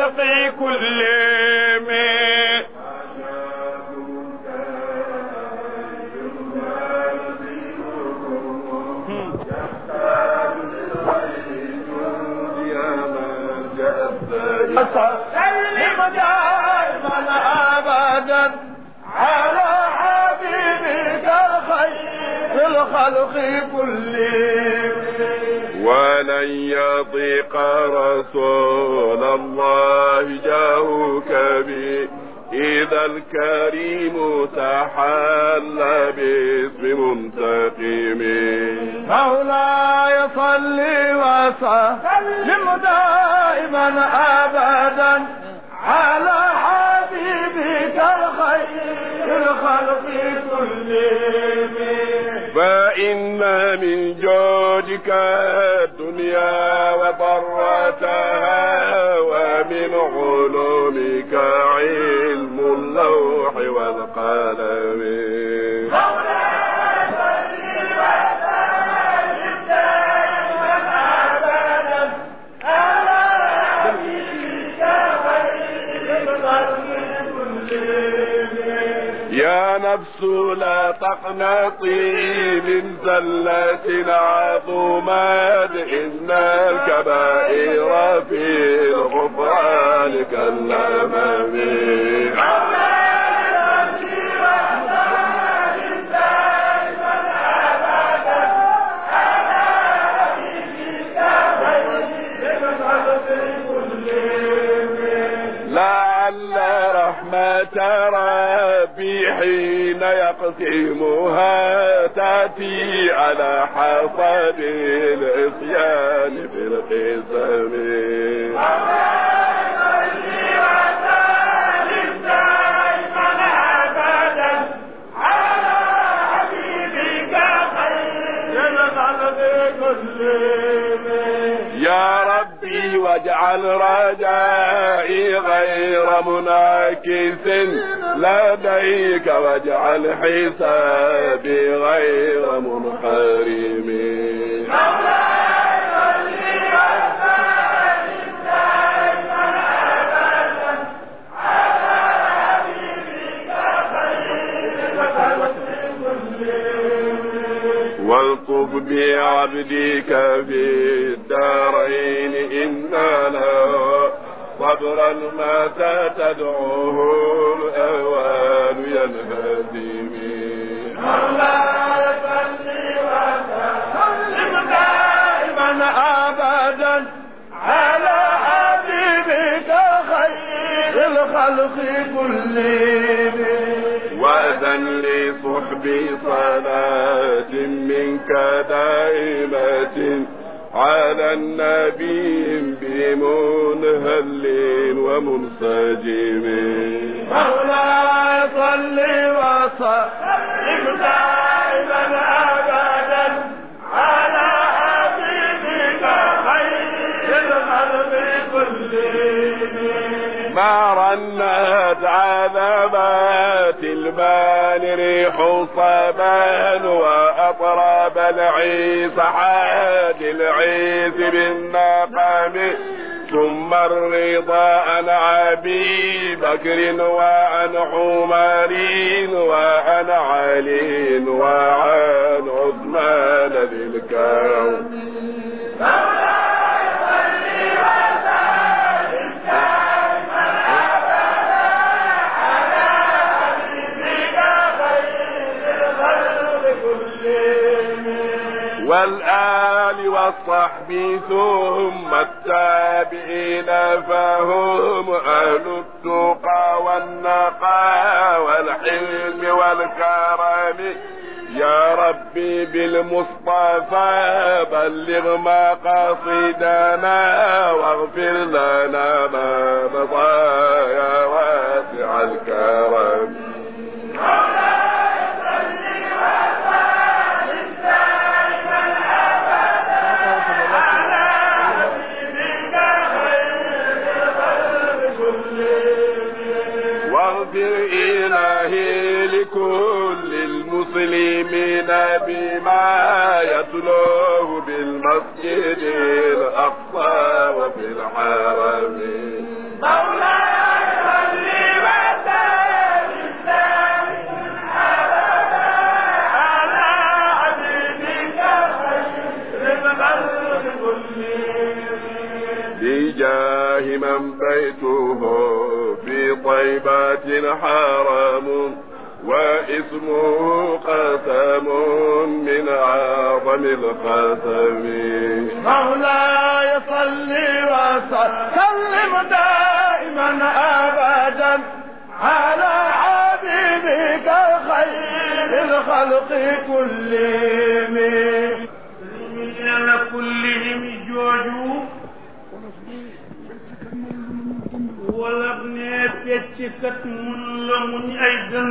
للخلق كلهم سلم دائما أبدا على حبيبك خير الخلق كلهم ولن يضيق رسول الله جاهك به إذا الكريم تحلى باسم منتقم مولاي صل وسلم دائما أبدا على حبيبك الخير الخلق كلهم فإن من جودك الدنيا وضرتها ومن علومك علم اللوح والقلم يا نفس لا تقنطي من زلة عظمات إن الكبائر في الغفران كالأمم لعل رحمة ربي حين يقسمها تأتي على حصد العصيان في القسم يا ربي واجعل رجائي غير منعكس لديك واجعل حسابي غير منحرم والطف بعبدك في الدارين إن له صبرا متى تدعوه الأوان ينهزم مولاي صل وسلم دائما أبدا على حبيبك خير الخلق كلهم وأذن لصحبي صلاة منك دائمة على النبي بمنهل ومنسجم مولاي صل وسلم دائما أبدا على حبيبك خير الخلق كلهم ما رنت عذبات المال ريح صبا وأطرب العيس حاد العيس بالنقم ثم الرضا عن أبي بكر وعن عمر وعن علي وعن عثمان ذي الكرم والآل والصحب ثم التابعين فهم أهل التقى والنقى والحلم والكرم يا ربي بالمصطفى بلغ مقاصدنا واغفر لنا ما مضى يا واسع الكرم واغفر إلهي لكل المسلمين المصلين بما يتلوه بالمسجد الأقصى وفي الحرم مولاي صل وسلم دائما أبدا على حبيبك خير الخلق كلهم بجاه من بيته في طيبة حرم واسمه قسم من أعظم القسم مولاي صل وسلم دائما أبدا على حبيبك خير الخلق كلهم كلهم جوجو wala ne fecc kat mun la muñ ay dënd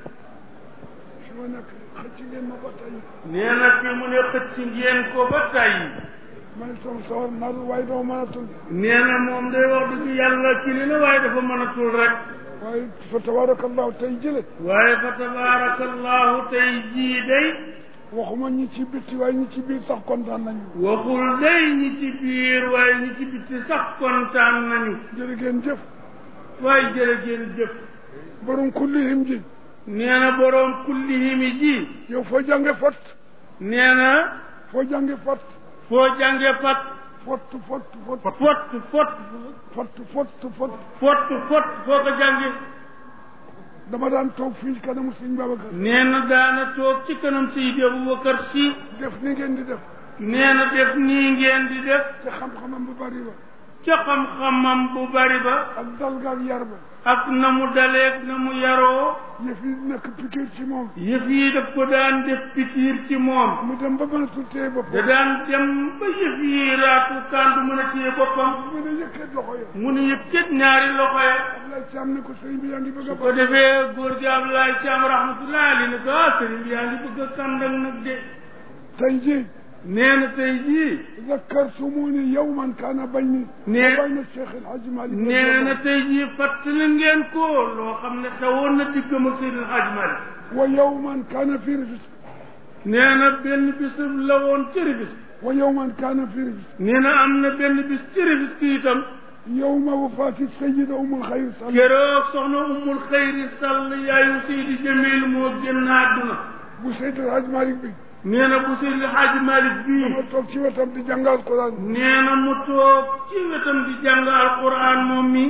nee na fi mu ne xëcc ngeen ko ba tey man itam sawar nar waaye doo mënatul nee na moom day wax dëgg yàlla ci li la waaye dafa mënatul rek waaye fa tabarakallahu tey jële waaye fa tabarakallahu tey jii day waxuma ñi ci bitti waaye ñi ci biir sax kontaan nañu waxul day ñi ci biir waaye ñi ci bitti sax kontaan nañu jërë ngeen jëf waaye jërë ngeen jëf borom kullihim ji nee na borom kullihim ji yow foo jànge fot nee na foo jànge fot foo jànge fat fot fot fot fot fot fot fot fot fot fot foo ko jànge dama daan toog fii kanamu sëñ Babacar nee na daana toog ci kanam Seydi Aboubacar Si def ni ngeen di def nee na def nii ngeen di def ca xam-xamam bu bari ba ca xam-xamam bu bari ba ak dal ga ak yar ba ak na mu daleeg na mu yaroo yëf yi nekk pikiir ci moom yëf yi daf ko daan def pikiir ci moom mu dem ba mënatul téye boppam da daan dem ba yëf yi raatu kandu mën a téye boppam mu ne yëkkat loxo ya mu ne yëkkat ñaari loxo ya Ablaye Thiam ne ko sëriñ bi yaa ngi bëgg a ko defee góor gi Ablaye Thiam rahmatullahi alayhi ne ko sëriñ bi yaa ngi bëgg a kàndal nag de tey jii nee na tey jii zakkartumuni yawman kaana bayni wa bayna Cheikh El Hadj Malick nee na tey jii fàttali ngeen ko loo xam ne xewoon na diggam ak Seydi El Hadj Malick wa yawman kaana fi Rufisque nee na benn bis la woon ci Rufisque wa yawman kaana fi Rufisque nee na am na benn bis ci Rufisque itam yawma wafaati sayyida Ummul Xayri Sall keroog soxna Ummul Xayri Sall yaayu Seydi Jamil moo génn àdduna bu Seydi El Hadj Malick bi nee na bu Seydi El Hadj Malick bii ma toog ci wetam di jàng alquran nee na mu toog ci wetam di jàng alquran moom mi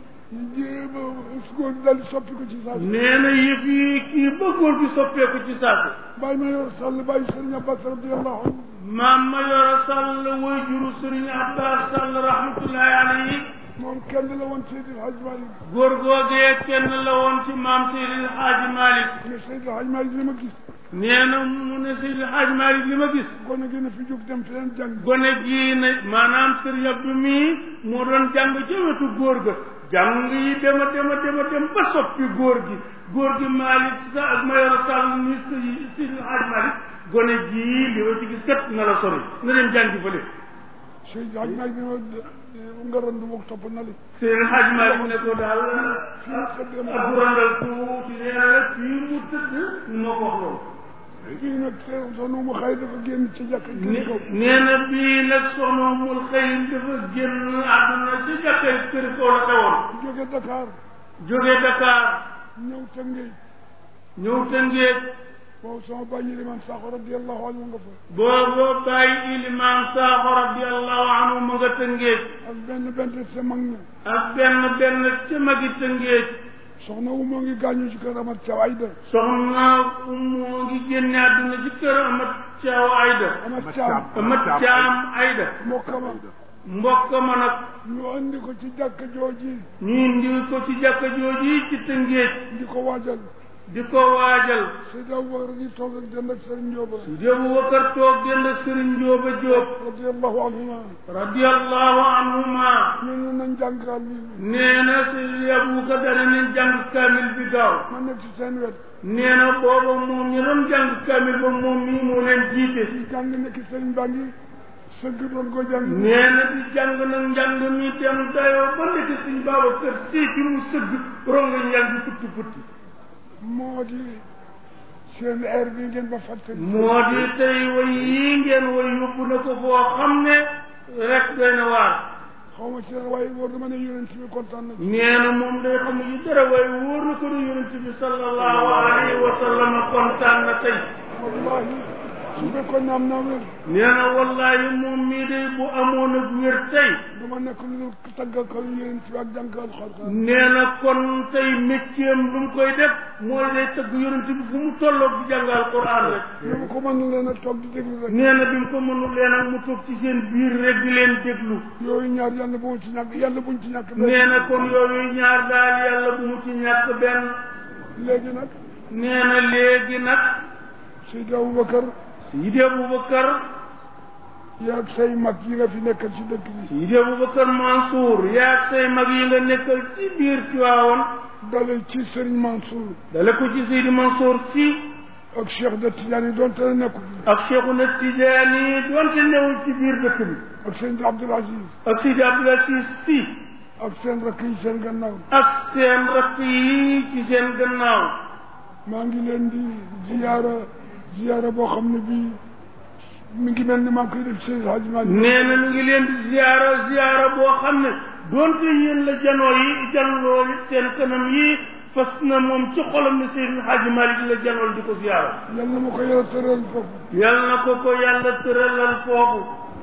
góor gi daal di soppi ko ci saa si nee na yëf yi kii ba góor gi soppeeku ci saa si bàyyi ma yor Sall bàyyi Sëriñ Abbas radiyallahu anhu maam ma yor Sall way juru Sëriñ Abbas Sall rahmatullahi alayhi moom kenn la woon Seydi El Hadj Malick góor googee kenn la woon ci maam Seydi El Hadj Malick mais Seydi El Hadj Malick li ma gis nee na mu ne Seydi El Hadj Malick li ma gis gone gi na fi jóg dem feneen jàng gone gii ne maanaam Sëriñ Abdou mii moo doon jàng ca wetu góor ga jàng yi dema dem ba soppi góor gi Malick sa ak ma yor Sall ni Seydi El Hadj Malick gone gii li ma ci gis kat na la sori na dem jàngi fële Seydi El Hadj Malick nga randu mook topp na li Seydi El Hadj Malick ne ko daal ak randal tuuti nee na fii mu tëdd moo ko wax loolu fii nag soxna mu xëy dafa génn ci jàkka kër kaw nee na bii nag soxna mul xëy dafa génn àdduna ci jàkka kër kaw la xewoon jóge Dakar ñëw Tëngéej boobu sama bàyyi Ilimaan Sakho radiyallahu anhu nga fa boobu bàyyi Ilimaan Sakho radiyallahu anhu ma nga Tëngéej ak benn sa mag ña ak benn ca magi Tëngéej soxna Umu ngi gaañu ci kër Amat Thiaw Ayda soxna Umu ngi génne àdduna ci kër Amat Thiaw Ayda Amat Thiam Ayda mbokk ma nag ñu andi ko ci jàkka jooji ci Tëngéej di ko waajal Seydi Aboubacar di toog ak dend ak Serigne Ndioba Seydi Aboubacar toog dend ak Serigne Ndioba Diop radiyallahu anhuma nee nañ jàng kaamil nee na Seydi Aboubacar dana nañ jàng kaamil bi gaaw ma nekk ci seen wet nee na booba moom ñu doon jàng kaamil ba moom mii moo leen jiite di jàng nekk Serigne baa ngi sëgg doon ko jàng nee na di jàng nag njàng mi dem dayoo ba nekk Serigne Babacar Si ci mu sëgg ronga njàng futti moo di seen air bi ngeen ba fàttali. moo di tey way yii ngeen way yóbbu na ko foo xam ne rek doy na waar. xaw ma ci dara waaye wóor na ma ne yonent bi kontaan na. nee na moom day xam ne yu dara waaye wóor na ko ne yonent bi sallallahu alayhi wa sallam kontaan na tey. wallahi su fekkoon ne am naa wér. nee na wallahi moom mii day bu amoon ak wér tey. dama nekk lu taggal ko yonent bi ak jàngal xalqaan. nee na kon tey métier lu mu koy def mooy day tëgg yonent bi fu mu tolloog di jàngal Qur'an rek. ni mu ko mënul leen a toog di déglu rek. nee na bi mu ko mënul leen ak mu toog ci seen biir rek di leen déglu. yooyu ñaar yàlla bu mu ci ñàkk yàlla buñ ci ñàkk. nee na kon yooyu ñaar daal yàlla bu mu ci ñàkk benn. léegi nag. nee na léegi nag. Seydi Aboubacar. Seydi Aboubacar. yaag say mag yi nga fi nekkal ci dëkk bi. Seydi Aboubacar Mansour yaag say mag yi nga nekkal ci biir Tiwaawan. dale ci Serigne Mansour. dale ko ci Seydi Mansour si. ak Cheikh de Tidiane doonte ne nekkul. ak Cheikhuna Tidiane doonte newul ci biir dëkk bi. ak Seydi Abdoul Aziz. ak Seydi Abdoul Aziz si. ak seen rakk yi seen gannaaw. ak seen rakk yi ci seen gannaaw. maa ngi leen di ziyaara boo xam ne bii mi ngi mel ni maa ngi koy def Seydi Hadji Malick. nee na mi ngi leen di ziyaara boo xam ne doonte yéen la janoo seen kanam yi fas na moom ci xolam ne Seydi Hadji Malick la janool di ko ziyaara. yal na ma ko yàlla tëral foofu. yal na ko yàlla tëralal foofu.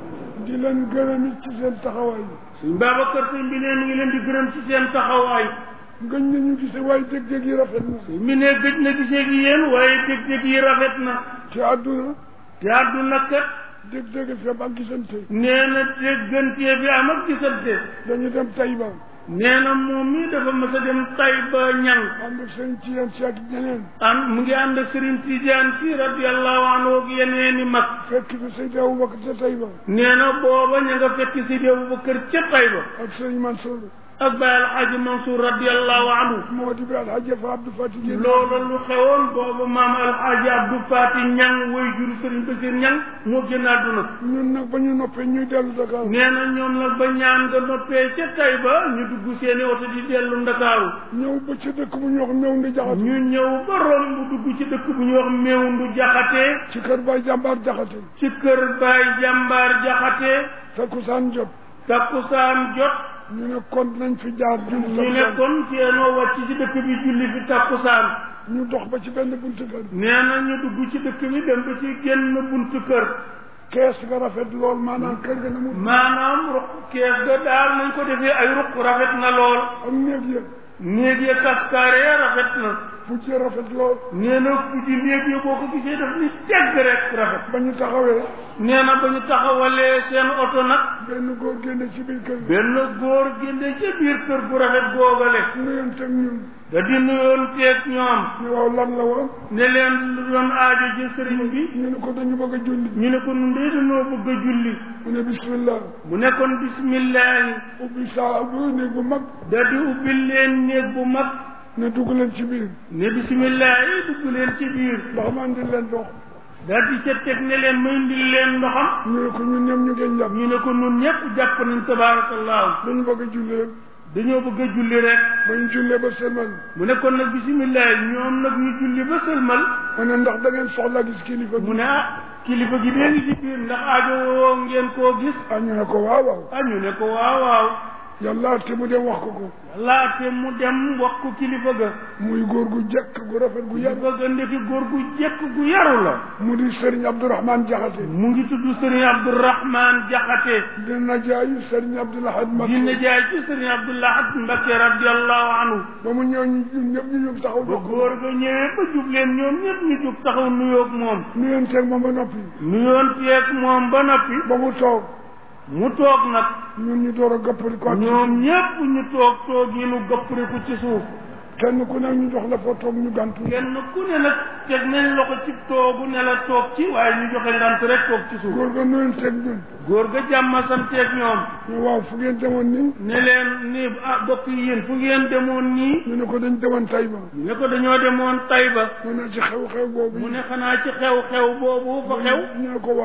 di leen gërëm ci seen taxawaay. suñ Babacar sëñ bi ne mi ngi leen di gërëm ci seen taxawaay. gëj nañu gisee waaye dég-dég yi rafet na. sëñ bi ne gëj na gisee gi yéen waaye dég-dég yi rafet na. ci àdduna. te àdduna kat. dég-dég fi am ak gisante. nee na déggantee bi am ak gisante. dañu dem Taïba. nee na moom mii dafa mës a dem Taïba ñang. ànd ak Serigne Tidiane si ak ñeneen. mu ngi ànd ak Serigne Tidiane si radiyallahu anhu ak yeneeni mag. fekk fi Seydi Aboubacar ca Taïba. nee na booba ña nga fekk Seydi Aboubacar ca Taïba. ak Serigne Mansour. ak Baye Alhaji Mansour radiyallahu anhu. moo di bi Alhaji fa Abdou Fati Dieng. loolu lu xewoon booba maam Alhaji Abdou Fati ñang way juru Serigne Bassir ñang moo génn àdduna. ñun nag ba ñu noppee ñuy dellu Dakar. nee na ñoom nag ba ñaan nga noppee ca Taïba ñu dugg seeni oto di dellu Ndakaaru. ñëw ba ci dëkk bu ñuy wax Mewndu Jaxate. ñu ñëw ba romb dugg ci dëkk bu ñuy wax Mewndu Jaxate. ci kër Baay Jàmbaar Jaxate. ci kër Baay Jàmbaar Jaxate. takkusaan jot. takkusaan jot. ñu ne kon nañ fi jaar julli. ñu ne kon teenoo wàcc ci dëkk bi julli fi takkusaan. ñu dox ba ci benn buntu kër. nee na ñu dugg ci dëkk bi dem ba ci génn buntu kër. kees ga rafet lool maanaam kër ga na mu. maanaam ruq kees ga daal nañ ko defee ay ruq rafet na lool. ak néeg ya. néeg ya kaskaare rafet na. fu ci rafet lool. nee na fu ci néeg ya boo ko gisee daf ni tegg rek rafet. ba ñu taxawee. nee na ba ñu taxawalee seen oto nag. benn góor génne ci biir kër gi. benn góor génne ci biir kër bu rafet googale. nuyoon teg ñun. da di nuyoon teeg ñoom. ne waaw lan la woon. ne leen lu doon aajo ci sëriñ bi. ñu ne ko dañu bëgg a julli. ñu ne ko nun de dañoo bëgg a julli. mu ne bismillah. mu ne kon bismillahi. ubbi saa ubbi néeg bu mag. da di ubbi leen néeg bu mag. ne dugg leen ci biir. ne bismillahi dugg leen ci biir. ndax ma andi leen ndox. daal di ca teg ne leen may indil leen ndoxam. ñu ne ko ñun ñëpp ñu ngi jàpp. ñu ne ko nun ñëpp jàpp nañ tabarakallahu. dañu bëgg a julli rek. dañoo bëgg a julli rek. ba ñu jullee ba sëlmal. mu ne kon nag bisimilah ñoom nag ñu julli ba sëlmal. mu ne ndax da ngeen soxla gis kilifa bi. mu ne kilifa gi dee ngi ci biir ndax aajo woo ngeen koo gis. ñu ne ko waaw waaw. ñu ne ko waaw waaw. yàlla te mu dem wax ko. yàlla te mu dem wax ko kilifa ga. muy góor gu jekk gu rafet gu yaru. kilifa ga ndeki góor gu jekk gu yaru la. mu di Serigne Abdourahmane Jaxate. mu ngi tudd Serigne Abdourahmane Jaxate. dina jaayu Serigne Abdoulahad Mbacké. dina jaay ci Serigne Abdoulahad Mbacké radiyallahu anhu. ba mu ñëw ñun ñëpp ñu jóg taxaw. ba góor ga ñëwee ba jub leen ñoom ñëpp ñu jóg taxaw nuyoog moom. nuyoon teeg moom ba noppi. nuyoon teeg moom ba noppi. ba mu toog. mu toog nag. ñun ñu door a gëppali ko. ñoom ñëpp ñu toog yi nu gëppaliku ci suuf. kenn ku ne ñu jox la fa toog ñu gàntu. kenn ku ne nag teg nañ loxo ci toogu ne la toog ci waaye ñu joxe ngant rek toog ci suuf. góor ga nuyoon teeg ñun. góor ga jàmma santeeg ñoom. ñu waaw fu ngeen demoon nii. ne leen ni bokk yi yéen fu ngeen demoon nii. ñu ne ko dañ demoon Taïba. ñu ne ko dañoo demoon Taïba. mu ne ci xew-xew boobu. mu ne xanaa ci xew-xew boobu fa xew. ñu ne ko waaw.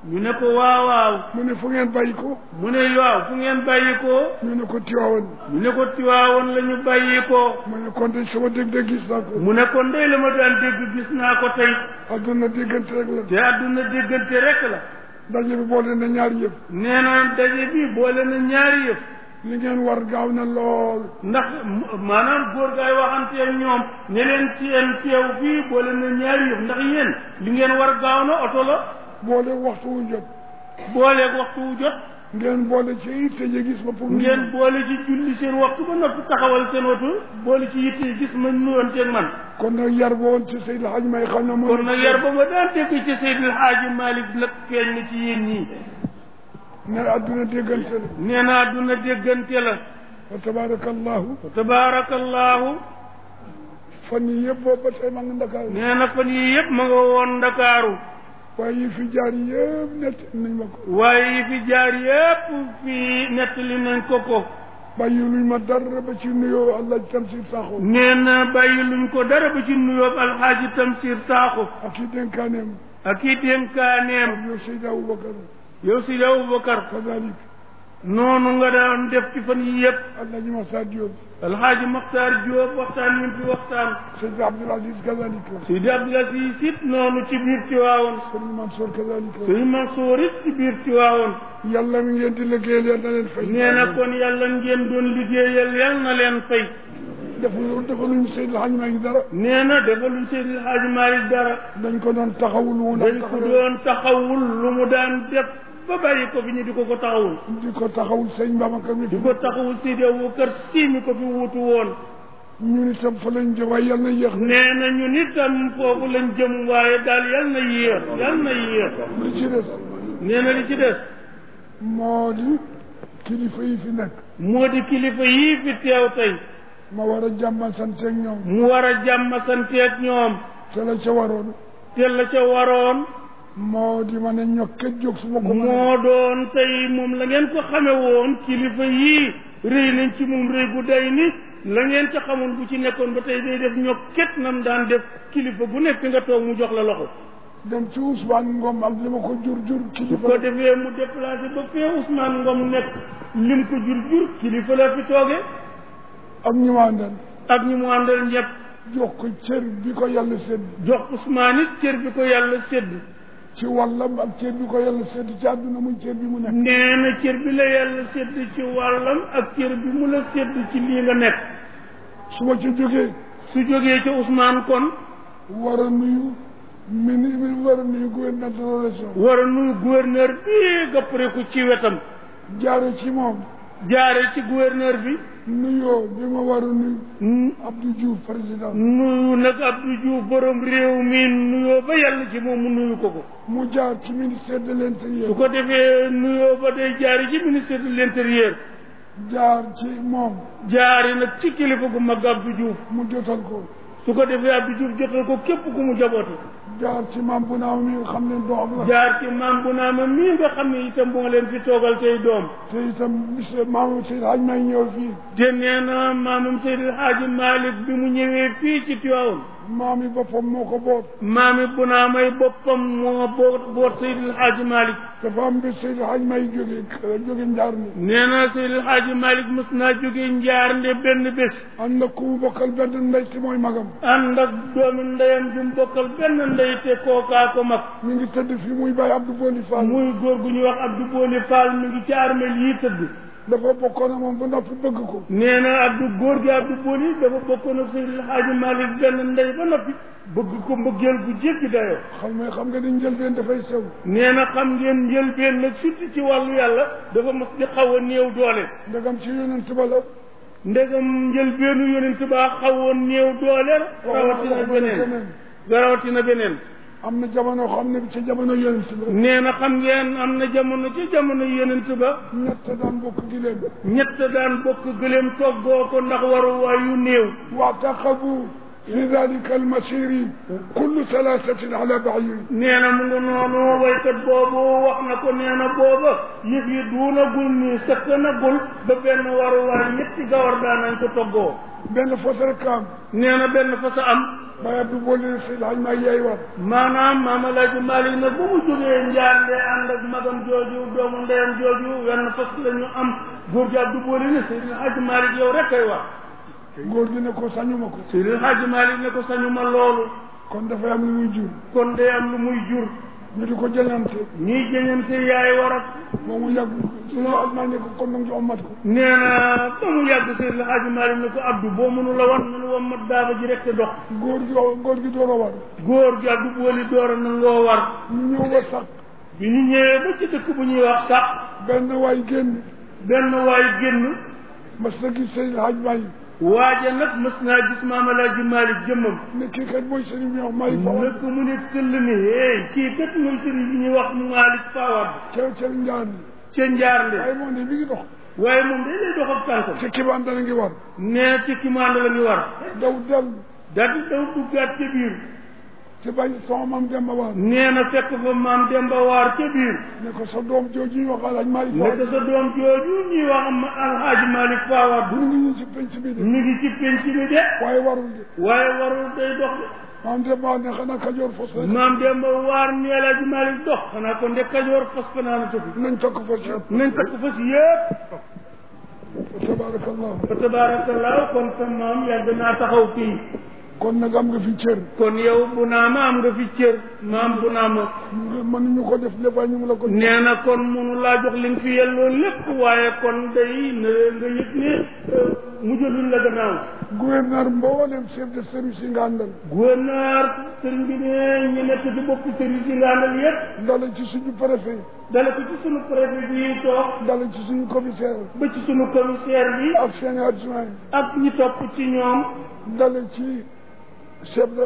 ñu ne ko waaw waaw mu ne fu ngeen bàyyi ko mu ne waaw fu ngeen bàyyi ko ñu ne ko Tiwaawan ñu ne ko Tiwaawoon la ñu bàyyi ko mu ne kon de sama dégg-dégg gis naa ko mu ne kon day la ma daan dégg gis naa ko tey adduna déggante rek la te àdduna déggante rek la daje bi boole na ñaari yëf nee na daje bi boole na ñaari yëf li ngeen war gaaw na lool ndax maanaam góor gaay waxante ak ñoom ne leen seen teew fii boole na ñaari yëf ndax yéen li ngeen war gaaw na oto la boole waxtu wu jot booleeg waxtu wu jot ngeen boole ci yitte ji gis ma pour ngeen boole ci julli seen waxtu ba noppi taxawal seen oto boole ci yitte yi gis ma nuyoonteeg man kon nag yar ba woon ci Seydil Hadj May xam na kon nag yar ba ma daan dégg ci Seydil Hadji Malick nag feeñ na ci yéen ñii ne adduna déggante la nee na adduna déggante la wa tabarakallahu tabarakallahu fan yi yëpp boobu ba tey ma ngi Ndakaaru nee na fan yii yëpp ma nga woon Ndakaaru waaye yi fi jaar yëpp nett nañ ma ko waaye yi fi jaar yëpp fii nettali nañ ko bàyyi luñ ma dara ba ci nuyoo Alaaji Tamsir Sakho nee na bàyyi luñ ko dara ba ci nuyoo Alxaaji Tamsir Sakho ak i dénkaaneem ak i dénkaaneem yow Seydi Aboubacar yow Seydi Aboubacar kadalik noonu nga daan def ci fan yi yëpp Alaaji Massa Diop Alxaaji Maxtaar Diop waxtaan ñu fi waxtaan Seydi Abdoul Aziz kadalik Seydi Abdoul Aziz it noonu ci biir Tiwaawoon Sëriñ Mansour kadalik Sëriñ Mansour it ci biir Tiwaawoon yàlla mi ngeen di liggéeyal yal na leen fay nee na kon yàlla ngeen doon liggéeyal yal na leen fay defaluñ Seydil Hadj Malick dara nee na defaluñ Seydil Hadji Malick dara dañ ko doon taxawul wu dañ ko doon taxawul lu mu daan def ba bàyyi ko fi ñu di ko taxawul di ko taxawul sëñ Babacar mi di ko taxawul Seydi Aboubacar Si mi ko fi wuutu woon ñun itam fa lañ jëm waaye yal na yéex nee na ñun itam foofu lañ jëm waaye daal yal na yéex yal na yéex li ci des nee na li ci des moo di kilifa yi fi nekk moo di kilifa yii fi teew tey ma war a jàmma santeeg ñoom mu war a jàmm santeeg ñoom te la ca waroon te la ca waroon moo di ma ne ñokket jóg su ma ko moo doon tey moom la ngeen ko xame woon kilifa yii rëy nañ ci moom rëy gu day ni la ngeen ca xamoon bu ci nekkoon ba tey day def ñokket nam daan def kilifa gu nekk nga toog mu jox la loxo dem ci Ousmane Ngom ak li ma ko jur su kilifa ko defee mu déplacé ba fee Ousmane Ngom nekk lim ko jur kilifa la fi tooge ak ñi ma àndal ak ñi mu àndal ñëpp jox ko cër bi ko yàlla sédd jox Ousmane it cër bi ko yàlla sédd ci wàllam ak cër bi ko yàlla sédd ci àdduna muy cër bi mu nekk nee na cër bi la yàlla sédd ci wàllam ak cër bi mu la sédd ci lii nga nekk su ma ci jógee su jógee ca Ousmane kon war a nuyu war a nuyu gouverneur de la région war a nuyu gouverneur bi gappare ko ci wetam jaare ci moom jaare ci gouverneur bi nuyoo bi ma war a nuyu Abdou Diouf président nuyu nag Abdou Diouf borom réew mi nuyoo ba yàlla ci moom mu nuyu ko mu jaar ci ministère de l'intérieur su ko defee nuyoo ba day jaari ci ministère de l'intérieur jaar ci moom jaari nag ci kilifa gu mag Abdou Diouf mu jotal ko su ko defee Abdou Diouf jotal ko képp ku mu jaboote jaar ci maam bu naaw mi nga xam ne doom la jaar ci maam bu naama mii nga xam ne itam moo leen fi toogal tey doom te itam monsieur maam Seydi Hadj May ñëw fii te nee na maamam Seydi Hadji Malick bi mu ñëwee fii ci Tivaouane maam yi boppam moo ko boot maami bu naamay boppam moo boot Seydi Hadji Malick dafa am bi Seydi Hadj May jóge njaar ni nee na Seydi Hadji Malick mës naa jóge njaar nde benn bés ànd ak ku mu bokkal benn ndey te mooy magam ànd ak doomi ndeyam ju mu bokkal benn ndey te kookaa ko mag mi ngi tëdd fii muy bàyyi Abdou Boli Fall muy góor gu ñuy wax Abdou Boli Fall mi ngi ci armeel yi tëdd dafa bokkoon ak moom ba noppi bëgg ko nee na Abdou góor gi Abdou Boli dafa bokkoon ak Seydi Hadji Malick benn ndey ba noppi bëgg ko mbëggeel gu jéggi dayoo xam nga ni njëlbeen dafay sew nee na xam ngeen njëlbeen nag surtout ci wàllu yàlla dafa mos di xaw a néew doole ndegam ci yonent ba la ndegam njëlbeenu yonent ba xawoon néew doole rawatina beneen am na jamono xam ne ci jamono yonent ba nee na xam ngeen am na jamono ci jamono yonent ba ñett daan bokk gileem ñett daan bokk gëléem toggoo ko ndax waruwaay yu néew waataqabu fi dalika almasiri kullu thalathatin ala bair nee na mu ngi noonu waykat boobu wax na ko nee na booba yëf yi duunagul nii sëkkanagul ba benn waruwaay ñetti gawar daan nañ ko toggoo benn fas rek am nee na benn fa sa am Baye Abdou boole Seydi Hadj Maay yaay war maanaam Maam Alaaji Maalik nag ba mu jógee Njaande ànd ak magam jooju doomu ndeyam jooju wenn fas la ñu am góor gi Abdou boole ne Seydi Hadj Maalik yow rek kay wax góor gi ne ko sañuma ko Seydi Hadj Maalik ne ko sañuma loolu kon dafay am lu muy jur kon day am lu muy jur ñu di ko jëñante ñii jëñante yaay war a moom mu yàgg Seydi Hadj Maay ne ko kon nag ñu ommat ko nee na ba mu yàgg Seydi Hadj Maalik ne ko Abdou boo mënu la wan nanu wam mat daaba ji rek te dox góor gi door a war góor gi Abdou booli door a nangoo war ñu ñëw ba sax bi ñu ñëwee ba ci dëkk bu ñuy wax sax benn waay génn benn waay génn mas na gis Seydi Hadj Maay waaje nag mës naa gis Maam Alaaji Maalik jëmmam ne kii kat mooy sëriñ bi wax Maalik Fawad nekk mu ne tëll ni hey kii kat mooy sëriñ bi ñuy wax Maalik Fawad ca njaar ca Njaarnde waaye moom ne mi ngi dox waaye moom day lay dox ak tànkam ci kibaan dana ngi war nee ci kimaande la ñu war daw dal daal di daw duggaat ca biir ci bàyyi sama maam Demba Waar nee na fekk fa Maam Demba Waar ca biir ne ko sa doom jooju ñu wax Alaaji Maalik nekk Fawad sa doom jooju ñuy wax Alhaaji Maalik Fawad ñu ngi ñu ci penc bi de mi ngi ci penc bi de waaye warul de waaye warul day dox de maam Demba Waar ne xanaa Kajoor fos la Maam Demba Waar ni Alaaji Maalik dox xanaa kon de Kajoor fas fanaana tufi nañ tokk fos yëpp nañ takk fas yëpp tabaarakallah fa tabarakallah kon sa maam yàgg naa taxaw fii kon nag am nga fi cër kon yow bu naa ma am nga fi cër maam bu naa ma mënuñu ko def lépp waaye ñu ngi la ko nee na kon munu laa jox li nga fi yelloo lépp waaye kon day na nga yëg ne mujjaluñ la gannaaw gouverneur mboolem chef de service yi nga àndal gouverneur sëriñ bi ne ñu nekk ci bopp service yi nga àndal yëpp dala ci suñu préfet dale ko ci sunu préfet bi toog dala ci suñu commissaire ba ci sunu commissaire bi ak seen adjoint ak ñi topp ci ñoom dala ci chef de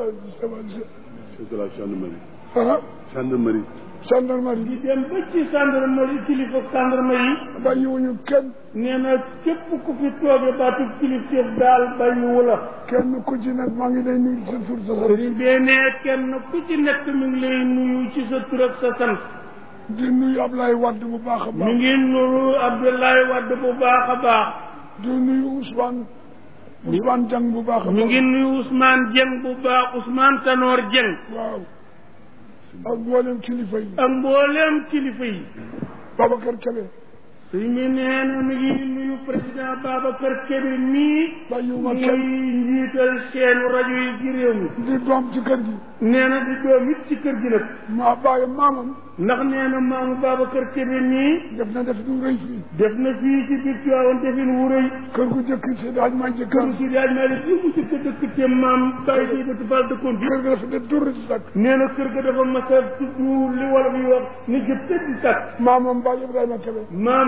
la gendarmerie. ah gendarmerie. gendarmerie di dem ba ci gendarmerie kilifa gendarmerie bàyyiwuñu kenn nee na képp ku fi tooge baatu kilifteef daal bàyyiwu la kenn ku ci nekk maa ngi lay nuyu sa tur sa sant sëriñ bee ne kenn ku ci nekk mi ngi lay nuyu ci sa tur ak sa sant di nuyu Ablaye Wade bu baax a mi baax ngi nuyu Abdoulaye Wade bu baax a baax di nuyu Ousmane Dieng bu baax a mi baax ngi nuyu Ousmane Dieng bu baax Ousmane Tanor Dieng waaw ak mboolem kilifa yi ak mbooleem kilifa yi Babacar Kébé sëriñ bi nee na mi ngi nuyu président Babacar Kébé mii bàyyiwuma muy kenn njiital seenu rajo yi ci réew mi di doom ci kër gi nee na di doom it ci kër gi nag maa bàyyi maamam ndax nee na maamu Babacar Kébé mii def na def du rëy fii def na fii ci biir Tiwaawan defin wu rëy kër gu jëkk Seydi Hadj Maalik jëkkër kër si daaj maa li mu jëkk dëkk te maam Baye Seydi Bati Fall dëkkoon fi kër ga dafa ne dur ci dakk nee na kër ga dafa mas a tudd li wolof yi wax ni jëpp tëdd di tàkk maamam Baye Ibrahima Kébé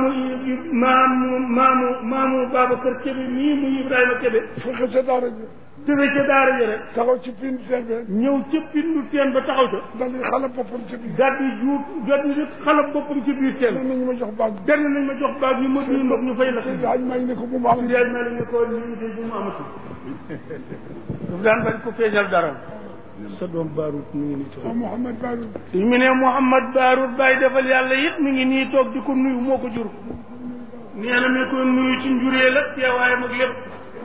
maamu Babacar Kébé mii muy Ibrahima Kébé fexe ca daara ji tëbe ca daara ji rek taxaw ci pin teen bi ñëw ca pindu teen ba taxaw ca dal di xale boppam ci biir daal di juut daal di xalab boppam ci biir teen nañu ma jox baag benn nañ ma jox baag ñu mët ñu ndox ñu fay la Seydi Hadj Maalik ne ko bu mu am Seydi Hadj Maalik ne ko lii de bu mu amatu daf daan bañ ko feeñal dara sa doom Baarut mi ngi nii toog Mouhamad Baroud su mu ne Mouhamad Baarut bàyyi defal yàlla it mi ngi nii toog di ko nuyu moo ko jur nee na mi ko nuyu ci njuree la teewaayam ak lépp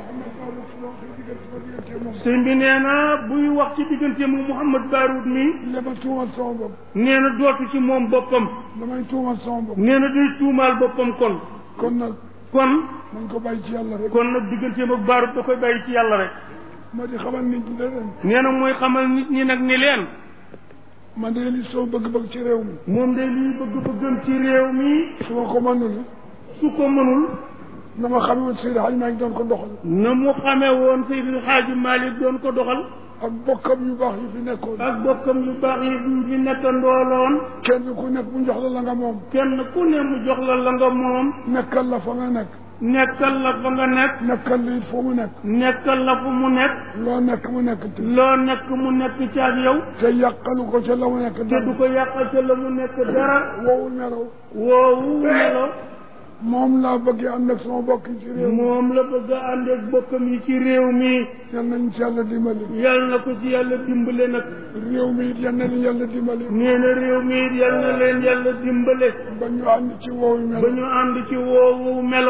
sëñ bi nee na buy wax ci diggante mu Mouhamad Baroud mi dama tuumal sama bopp nee na dootu ci moom boppam damay tuumal sama bopp nee na day tuumaal boppam kon nag kon nañ ko bàyyi ci yàlla rek kon nag digganteem ak Baroud da koy bàyyi ci yàlla rek ma di xamal nit ñi leen nee na mooy xamal nit ñi nag ni leen man de li soo bëgg-bëgg ci réew mi moom de liy bëgg-bëggam ci réew mi su ma ko mënul su ko mënul na ma xamee woon Seydi Hadj Maalik doon ko doxal na mu xamee woon Seydi Hadji Malick doon ko doxal ak bokkam yu baax yi fi nekkoon ak bokkam yu baax yi fi nekkandooloon kenn ku nekk mu jox la nga moom kenn ku ne mu jox la nga moom nekkal la fa nga nekk nekkal la fa nga nekk nekkal la it fa mu nekk nekkal la fu mu nekk loo nekk mu nekk ci loo nekk mu nekk ci ak yow te yàqalu ko ca la mu nekk te du ko yàqal ca la mu nekk dara wowul melaw woowu melo moom laa bëggee ànd ak sama bokk yi ci réew mi moom la bëgg a ànd ak bokkam yi ci réew mi yal nañ ci yàlla dimbali yal na ko ci yàlla dimbale nag réew mi it yal na leen yàlla dimbali nee na réew mi it yal na leen yàlla dimbale ba ñu ànd ci woowu ba melaw ñu ànd ci woowu melo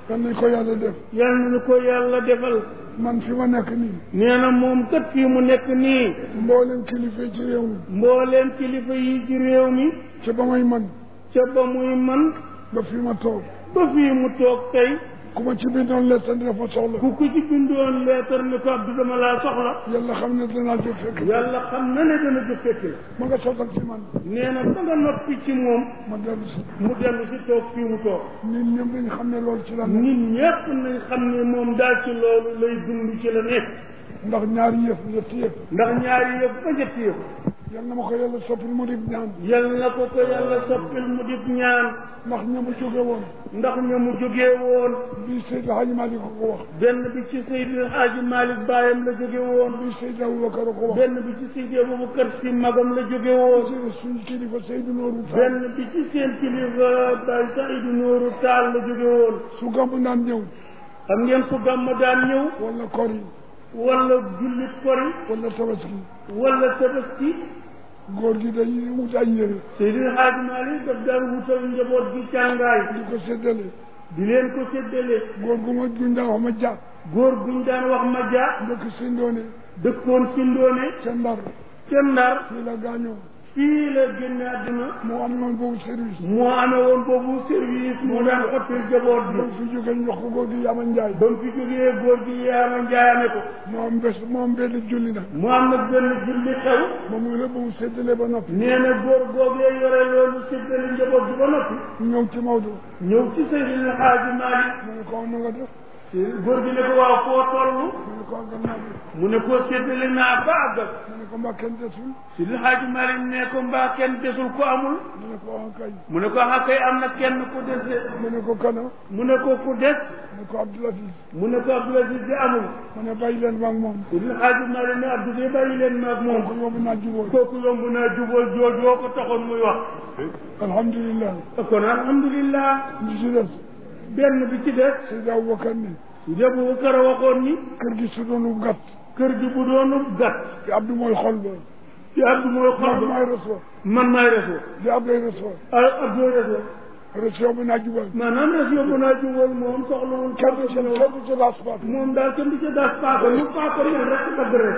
yal nañ ko yàlla def yal nañu ko yàlla defal man fi ma nekk nii nee na moom kat fii mu nekk nii mboolem kilifa ci réew mi mbooleem kilifa yi ci réew mi ca ba may man ca ba muy man ba fi ma toog ba fii mu toog tey ku ma ci bindoon lettre dafa soxla ku ko ci bindoon leetar ne ko Abdou dama laa soxla yàlla xam ne danaa jóg fekk yàlla xam na ne dana jóg fekk la ma nga sottal ci man nee na ba nga noppi ci moom ma dellu si mu dellu si toog fii mu toog nit ñëpp dañ xam ne loolu ci la nekk nit ñépp nañ xam ne moom daal ci loolu lay dund ci la nekk ndax ñaari yëf ñetti yëf ndax ñaari yëf ba ñetti yëf yal na ma ko yàlla soppil mu di ñaan yal na ko yàlla soppil mu dib ñaan ndax ña mu jóge woon ndax ña mu jógee woon bii Seydi Hadji Malick ko wax benn bi ci Seydi Hadji Malick baayam la jóge woon bii Seydi Aboubacar ko wax benn bi ci Seydi Aboubacar si magam la jóge woon suñu kilifa Seydou Nourou Tall benn bi ci seen kilifa Baye Seydou Nourou Tall la jóge woon su gàmmu daan ñëw xam ngeen fu gàmm daan ñëw wala kor yi wala jullit kori wala tabaski wala tabaski góor gi day wut ay yére Seydi Hadji Malick daf daan wutal njaboot gi càngaay di ko séddale di leen ko séddale góor gu ma guñ daan wax ma ja góor guñ daan wax ma ja ndëkk si ndoone dëkkoon si Ndoone ca Ndar ca Ndar fii la gaañoo fii la génne àdduna moo am noonu boobu service moo amee woon boobu service moo daan xottil njaboot ba bi fi jóge ñu wax ko góor gi Yaama Njaay ba mu fi jógee góor gi Yaama Njaay ko moom bés moom benn julli nag mu am nag benn julli xew ba muy la ba mu séddale ba noppi nee na góor googee yore loolu séddale njaboot bi ba noppi ñëw ci Maodo ñëw ci Seydi Hadji Malick mu ne ko na nga def góor gi ne ko waaw foo toll mu ne ko gannaaw bi mu ne ko séddale naa ba àggal mu ne ko mbaa kenn desul Seydi Hadji Malick ne ko mbaa kenn desul ko amul mu ne ko kay mu ne ko kay am na kenn ku des de mu ne ko kana mu ne ko ku des mu ne ko Abdoul Aziz mu ne ko Abdoul Aziz di amul mu ne bàyyi leen maag moom Seydi Hadji Malick ne Abdou de bàyyi leen maag moom ko yóbbu naa jubóol kooku yomb naa jubóol joojoo ko taxoon muy wax alhamdulilah kon alhamdulilah li ci des benn bi ci des Seydi Aboubacar ni Seydi Aboubacar waxoon ni kër gi su doonu gàtt kër gi bu doonu gàtt te Abdou mooy xol ba ci Abdou mooy xol man maay reso man maay reso di Abdoy reso Abdou reso reso yóbbu naa jubóol maanaam res yóbbu naa jubóol moom soxlawul kenn du ci laas paak moom daal kenn du ci daas paaka lu paaka mel rek dagg res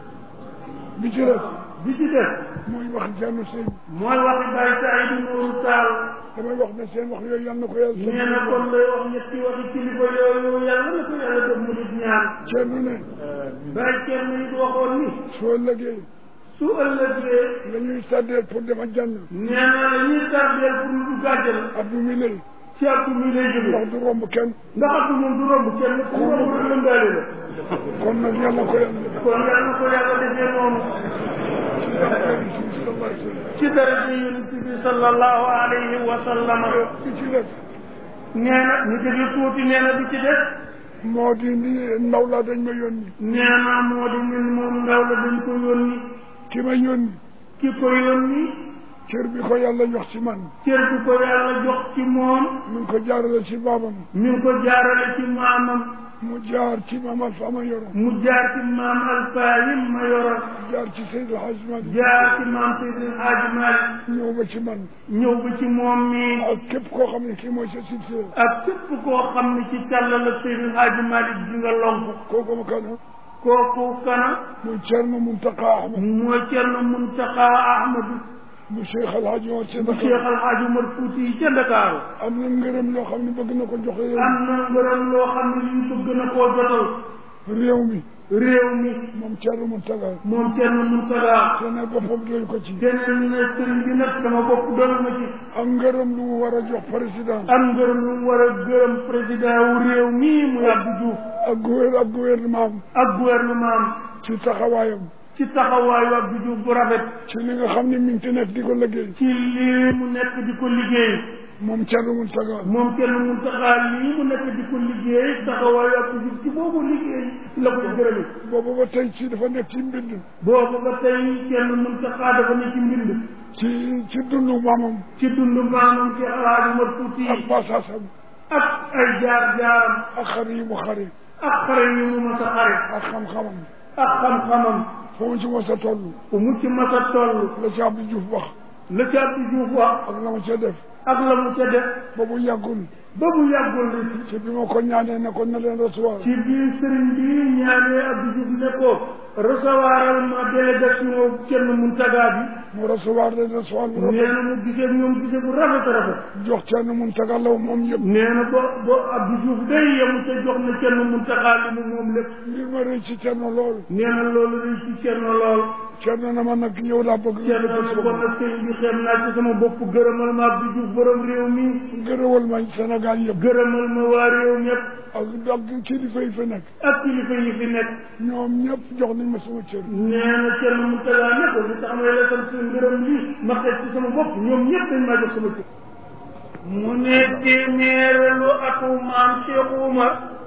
bi ci des bi ci des mooy wax Thierno Seydou mooy waxi Baye Seydou Nourou Tall damay wax ne seen wax yooyu yal na ko yàlla nee na kon lay wax ñetti waxi kilifa yooyu yàlla na ko yàlla def mu nit ñaan Thierno ne Baye Thierno it waxoon ni soo ëllëgee su ëllëgee la ñuy sàddee pour dem àjjana nee na la ñuy tardeel pour ñu dugg àjjana Abdou mi lay ci Abdou mi lay jóge ndax du romb kenn ndax Abdou moom du romb kenn ku romb rek lëndaale la kon nag yal na ko yàlla def kon yàlla na ko yàlla defee noonu ci daraja yonent bi sallallahu alayhi wa sallam bi ci des nee na ñu déglu tuuti nee na bi ci des moo di ni ndaw laa dañ ma yónni nee na moo di ñun moom ndaw la dañ ko yónni ki ma yónni ki ko yónni cër bi ko yàlla jox ci man cër bi ko yàlla jox ci moom mi ngi ko jaarale ci baabam mi ngi ko jaarale ci maamam mu jaar ci maam Alfa ma yoro mu jaar ci maam Alfayim ma yoro jaar ci Seydil Hadji Malick jaar ci maam Seydil Hadji Malick ñëw ba ci man ñëw ba ci moom mi ak képp koo xam ne kii mooy sa silsila ak képp koo xam ne ci càlla la Seydil Hadji Malick di nga lonk kooku ma kana kooku kana muy Thierno Mountakha Ahmed mooy Thierno Mountakha Ahmadu bu Cheikh El Hadji Omar ci bu Cheikh El Hadji Omar Fouti yi ca Ndakaaru am na ngërëm loo xam ne bëgg na ko joxe am na ngërëm loo xam ne li ñu bëgg na koo jotal réew mi réew mi moom Thierno Mountakha moom Thierno Mountakha te ne boppam doy ko ci keneen ne sëriñ bi nag sama bopp doy ma ci am ngërëm lu mu war a jox président am ngërëm lu mu war a gërëm président wu réew mii muy Abdou Diouf ak gouvernement ak gouvernement ci taxawaayam ci taxawaayu Abdou Diouf bu rafet ci li nga xam ne mi ngi ci nekk di ko liggéey ci lii mu nekk di ko liggéey moom Thierno Mountakha moom Thierno Mountakha lii mu nekk di ko liggéey taxawaayu Abdou Diouf ci boobu liggéey la ko gërëmi boobu ba tey ci dafa nekk ci mbind boobu ba tey Thierno Mountakha dafa ne ci mbind ci dundu maamam ci dundu maamam ci El Hadji Omar Fouti ak basaasam ak ay jaar-jaaram ak xare yi mu xare ak xare yi mu mas a xare ak xam-xamam ak xam-xamam fa mu ci mos a toll fu mu ci mas a toll la ci Abdou Diouf wax la ci Abdou Diouf wax ak la ma ca def ak la mu ca def ba bu yàggul ba bu yàggul li ci bi ma ko ñaanee ne ko na leen recevoir ci biir sëriñ bi ñaanee Abdou Diouf ne ko recevoiral ma délégation Thierno Mountaga bi mu recevoir leen recevoir bu nee rafet na mu gisee ñoom gisee bu rafet a rafet jox Thierno Mountaga law moom yëpp nee na ba Abdou Diouf day yemu ca jox na Thierno Mountaga li mu moom lépp ngir ma rëy ci Thierno lool nee na loolu dañ ci Thierno lool Thierno na ma nag yow laa bëgg Thierno ne kon nag sëñ bi xem naa ci sama bopp gërëmal ma Abdou Diouf borom réew mi gërëwal ma Sénégal yëpp gërëmal ma waa réew ñëpp ak kilifa yi fi nekk ak kilifa yi fi nekk ñoom ñëpp jox nañ ma sama cër nee na Thierno Mountaga ne ko li tax may la sant ngërëm lii ma teg ci sama bopp ñoom ñëpp dañ maa jox sama cër mu ne téeméeralu atu maam Cheikh Oumar